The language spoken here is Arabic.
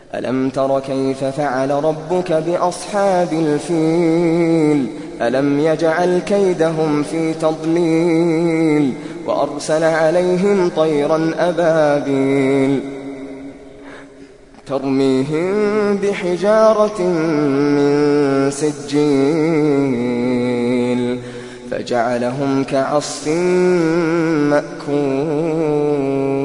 ألم تر كيف فعل ربك بأصحاب الفيل ألم يجعل كيدهم في تضليل وأرسل عليهم طيرا أبابيل ترميهم بحجارة من سجيل فجعلهم كعصف مأكول.